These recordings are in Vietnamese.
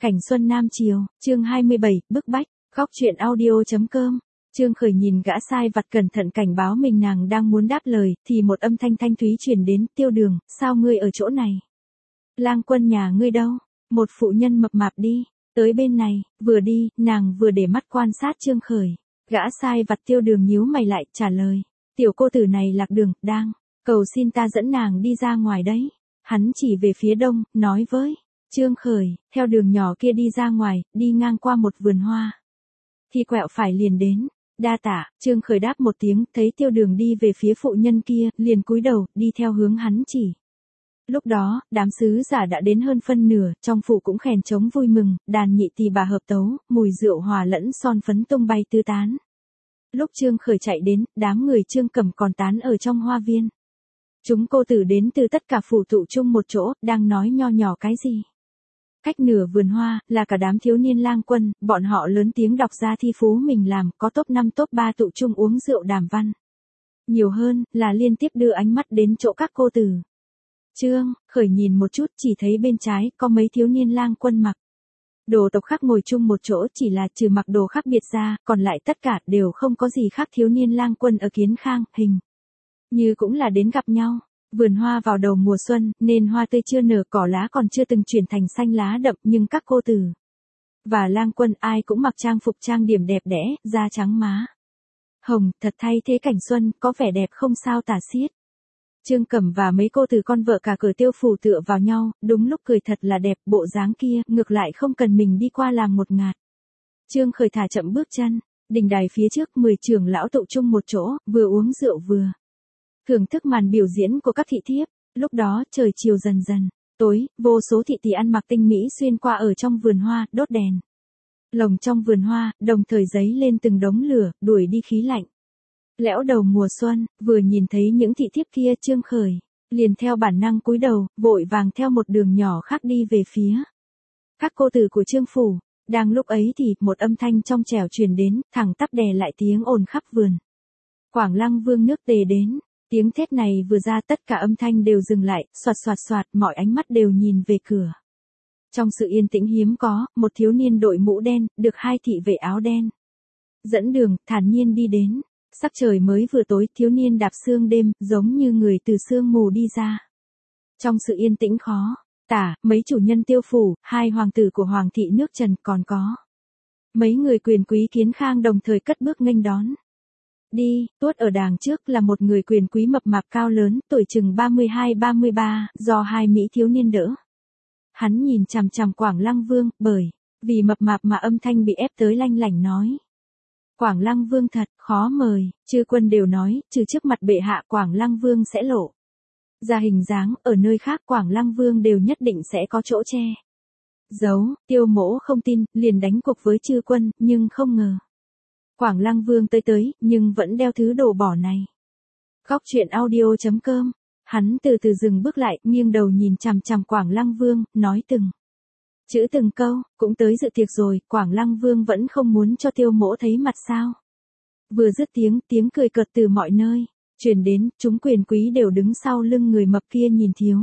Cảnh xuân Nam Triều, chương 27, bức bách, góc truyện audio.com. Trương Khởi nhìn gã sai vặt cẩn thận cảnh báo mình nàng đang muốn đáp lời, thì một âm thanh thanh thúy truyền đến, Tiêu Đường, sao ngươi ở chỗ này? Lang Quân nhà ngươi đâu? Một phụ nhân mập mạp đi, tới bên này, vừa đi, nàng vừa để mắt quan sát Trương Khởi. Gã sai vặt Tiêu Đường nhíu mày lại, trả lời, tiểu cô tử này lạc đường, đang, cầu xin ta dẫn nàng đi ra ngoài đấy. Hắn chỉ về phía đông, nói với Trương Khởi, theo đường nhỏ kia đi ra ngoài, đi ngang qua một vườn hoa. Thì quẹo phải liền đến. Đa tạ, Trương Khởi đáp một tiếng, thấy Tiêu Đường đi về phía phụ nhân kia, liền cúi đầu, đi theo hướng hắn chỉ. Lúc đó, đám sứ giả đã đến hơn phân nửa, trong phủ cũng khèn trống vui mừng, đàn nhị tỳ bà hợp tấu, mùi rượu hòa lẫn son phấn tung bay tứ tán. Lúc Trương Khởi chạy đến, đám người Trương Cẩm còn tán ở trong hoa viên. Chúng cô tử đến từ tất cả phủ tụ chung một chỗ, đang nói nho nhỏ cái gì. Cách nửa vườn hoa, là cả đám thiếu niên lang quân, bọn họ lớn tiếng đọc ra thi phú mình làm, có top 5 top 3 tụ chung uống rượu đàm văn. Nhiều hơn, là liên tiếp đưa ánh mắt đến chỗ các cô tử. Trương Khởi nhìn một chút, chỉ thấy bên trái, có mấy thiếu niên lang quân mặc đồ tộc khác ngồi chung một chỗ, chỉ là trừ mặc đồ khác biệt ra, còn lại tất cả đều không có gì khác. Thiếu niên lang quân ở Kiến Khang, hình như cũng là đến gặp nhau. Vườn hoa vào đầu mùa xuân, nên hoa tươi chưa nở, cỏ lá còn chưa từng chuyển thành xanh lá đậm, nhưng các cô tử và lang quân ai cũng mặc trang phục trang điểm đẹp đẽ, da trắng má hồng, thật thay thế cảnh xuân, có vẻ đẹp không sao tả xiết. Trương Cẩm và mấy cô tử con vợ cả cửa Tiêu phủ tựa vào nhau, đúng lúc cười thật là đẹp, bộ dáng kia, ngược lại không cần mình đi qua làm một ngạt. Trương Khởi thả chậm bước chân, đình đài phía trước 10 trưởng lão tụ chung một chỗ, vừa uống rượu vừa thưởng thức màn biểu diễn của các thị thiếp. Lúc đó trời chiều dần dần tối, vô số thị tỷ ăn mặc tinh mỹ xuyên qua ở trong vườn hoa, đốt đèn lồng trong vườn hoa, đồng thời giấy lên từng đống lửa, đuổi đi khí lạnh lẽo đầu mùa xuân. Vừa nhìn thấy những thị thiếp kia, Trương Khởi liền theo bản năng cúi đầu, vội vàng theo một đường nhỏ khác đi về phía các cô tử của Trương phủ. Đang lúc ấy thì một âm thanh trong trẻo truyền đến, thẳng tắp đè lại tiếng ồn khắp vườn. Quảng Lăng Vương nước Tề đến. Tiếng thét này vừa ra, tất cả âm thanh đều dừng lại, xoạt xoạt xoạt, mọi ánh mắt đều nhìn về cửa. Trong sự yên tĩnh hiếm có, một thiếu niên đội mũ đen, được hai thị vệ áo đen dẫn đường, thản nhiên đi đến. Sắc trời mới vừa tối, thiếu niên đạp sương đêm, giống như người từ sương mù đi ra. Trong sự yên tĩnh khó tả, mấy chủ nhân Tiêu phủ, hai hoàng tử của hoàng thị nước Trần, còn có mấy người quyền quý Kiến Khang đồng thời cất bước nghênh đón. Đi, tuốt ở đàng trước là một người quyền quý mập mạp cao lớn, tuổi chừng 32-33, do hai mỹ thiếu niên đỡ. Hắn nhìn chằm chằm Quảng Lăng Vương, bởi vì mập mạp mà âm thanh bị ép tới lanh lảnh nói. Quảng Lăng Vương thật khó mời, chư quân đều nói, trừ trước mặt bệ hạ Quảng Lăng Vương sẽ lộ ra hình dáng, ở nơi khác Quảng Lăng Vương đều nhất định sẽ có chỗ che giấu. Tiêu Mỗ không tin, liền đánh cuộc với chư quân, nhưng không ngờ Quảng Lăng Vương tới, nhưng vẫn đeo thứ đồ bỏ này. Góc truyện audio.com. Hắn từ từ dừng bước lại, nghiêng đầu nhìn chằm chằm Quảng Lăng Vương, nói từng chữ từng câu, cũng tới dự tiệc rồi, Quảng Lăng Vương vẫn không muốn cho Tiêu Mỗ thấy mặt sao. Vừa dứt tiếng cười cợt từ mọi nơi truyền đến, chúng quyền quý đều đứng sau lưng người mập kia nhìn thiếu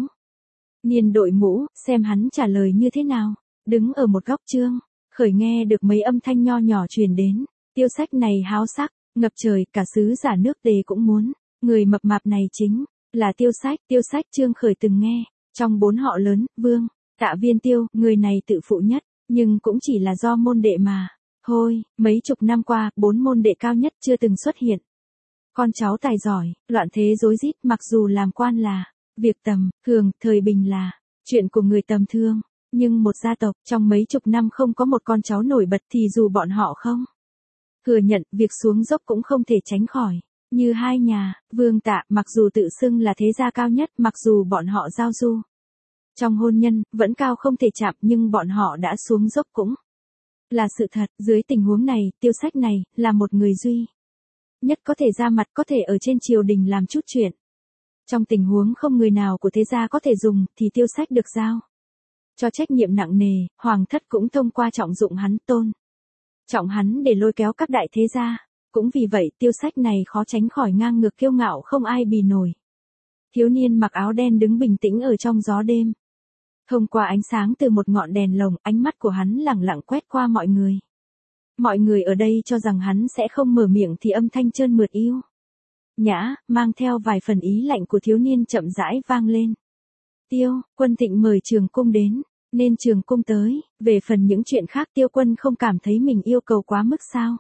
niên đội mũ, xem hắn trả lời như thế nào. Đứng ở một góc Trương Khởi nghe được mấy âm thanh nho nhỏ truyền đến. Tiêu Sách này háo sắc, ngập trời, cả sứ giả nước Tề cũng muốn. Người mập mạp này chính là Tiêu Sách Trương Khởi từng nghe. Trong 4 họ lớn, Vương, Tạ Viên Tiêu, người này tự phụ nhất, nhưng cũng chỉ là do môn đệ mà. Thôi, mấy chục năm qua, 4 môn đệ cao nhất chưa từng xuất hiện. Con cháu tài giỏi, loạn thế rối rít, mặc dù làm quan là việc tầm thường, thời bình là chuyện của người tầm thường, nhưng một gia tộc trong mấy chục năm không có một con cháu nổi bật thì dù bọn họ không thừa nhận, việc xuống dốc cũng không thể tránh khỏi. Như hai nhà, Vương Tạ, mặc dù tự xưng là thế gia cao nhất, mặc dù bọn họ giao du trong hôn nhân, vẫn cao không thể chạm, nhưng bọn họ đã xuống dốc cũng là sự thật. Dưới tình huống này, Tiêu Sách này, là một người duy nhất có thể ra mặt, có thể ở trên triều đình làm chút chuyện. Trong tình huống không người nào của thế gia có thể dùng, thì Tiêu Sách được giao cho trách nhiệm nặng nề. Hoàng thất cũng thông qua trọng dụng hắn, tôn trọng hắn để lôi kéo các đại thế gia. Cũng vì vậy, Tiêu Sách này khó tránh khỏi ngang ngược kiêu ngạo không ai bì nổi. Thiếu niên mặc áo đen đứng bình tĩnh ở trong gió đêm. Thông qua ánh sáng từ một ngọn đèn lồng, ánh mắt của hắn lẳng lặng quét qua mọi người. Mọi người ở đây cho rằng hắn sẽ không mở miệng thì âm thanh trơn mượt yêu nhã, mang theo vài phần ý lạnh của thiếu niên chậm rãi vang lên. Tiêu, Quân Thịnh mời Trường Cung đến, nên Trường Cung tới, về phần những chuyện khác Tiêu Quân không cảm thấy mình yêu cầu quá mức sao.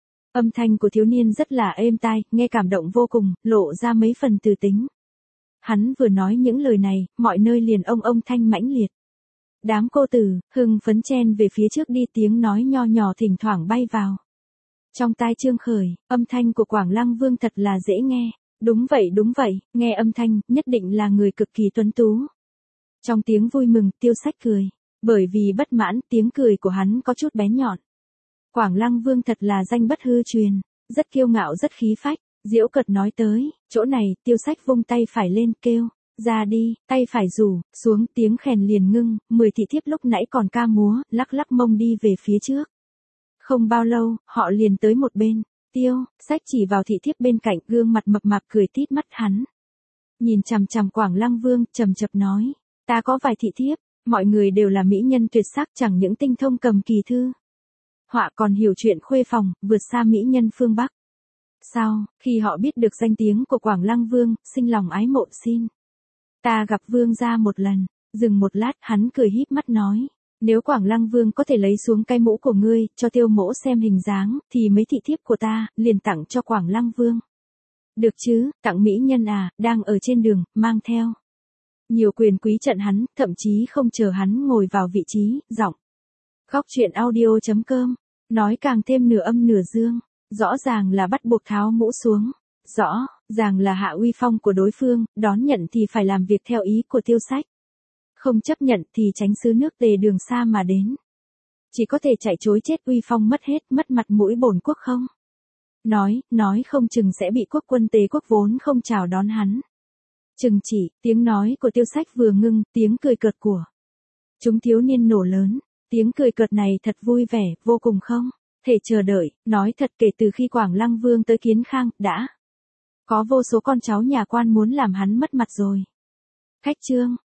Âm thanh của thiếu niên rất là êm tai, nghe cảm động vô cùng, lộ ra mấy phần từ tính. Hắn vừa nói những lời này, mọi nơi liền ông thanh mãnh liệt. Đám cô tử, hưng phấn chen về phía trước đi, tiếng nói nho nhỏ thỉnh thoảng bay vào. Trong tai Trương Khởi, âm thanh của Quảng Lăng Vương thật là dễ nghe. Đúng vậy, nghe âm thanh, nhất định là người cực kỳ tuấn tú. Trong tiếng vui mừng, Tiêu Sách cười. Bởi vì bất mãn, tiếng cười của hắn có chút bén nhọn. Quảng Lăng Vương thật là danh bất hư truyền, rất kiêu ngạo rất khí phách. Diễu cợt nói tới, chỗ này, Tiêu Sách vung tay phải lên kêu, ra đi, tay phải rủ, xuống tiếng khèn liền ngưng, 10 thị thiếp lúc nãy còn ca múa, lắc lắc mông đi về phía trước. Không bao lâu, họ liền tới một bên, Tiêu, Sách chỉ vào thị thiếp bên cạnh, gương mặt mập mạp cười tít mắt hắn. Nhìn chằm chằm Quảng Lăng Vương, trầm chập nói, ta có vài thị thiếp, mọi người đều là mỹ nhân tuyệt sắc, chẳng những tinh thông cầm kỳ thư họa còn hiểu chuyện khuê phòng, vượt xa mỹ nhân phương Bắc. Sau, khi họ biết được danh tiếng của Quảng Lăng Vương, sinh lòng ái mộ xin. Ta gặp Vương gia một lần, dừng một lát, hắn cười híp mắt nói, nếu Quảng Lăng Vương có thể lấy xuống cái mũ của ngươi, cho Tiêu mỗ xem hình dáng, thì mấy thị thiếp của ta, liền tặng cho Quảng Lăng Vương. Được chứ, tặng mỹ nhân à, đang ở trên đường, mang theo. Nhiều quyền quý trận hắn, thậm chí không chờ hắn ngồi vào vị trí, giọng. Khóc chuyện audio.com, nói càng thêm nửa âm nửa dương. Rõ ràng là bắt buộc tháo mũ xuống. Rõ ràng là hạ uy phong của đối phương, đón nhận thì phải làm việc theo ý của Tiêu Sách. Không chấp nhận thì tránh xứ nước tề đường xa mà đến. Chỉ có thể chạy chối chết, uy phong mất hết, mất mặt mũi bổn quốc không. Nói không chừng sẽ bị quốc quân Tề quốc vốn không chào đón hắn. Chừng chỉ, tiếng nói của Tiêu Sách vừa ngưng, tiếng cười cợt của chúng thiếu niên nổ lớn. Tiếng cười cợt này thật vui vẻ, vô cùng không thể chờ đợi. Nói thật, kể từ khi Quảng Lăng Vương tới Kiến Khang, đã có vô số con cháu nhà quan muốn làm hắn mất mặt rồi. Khách trương,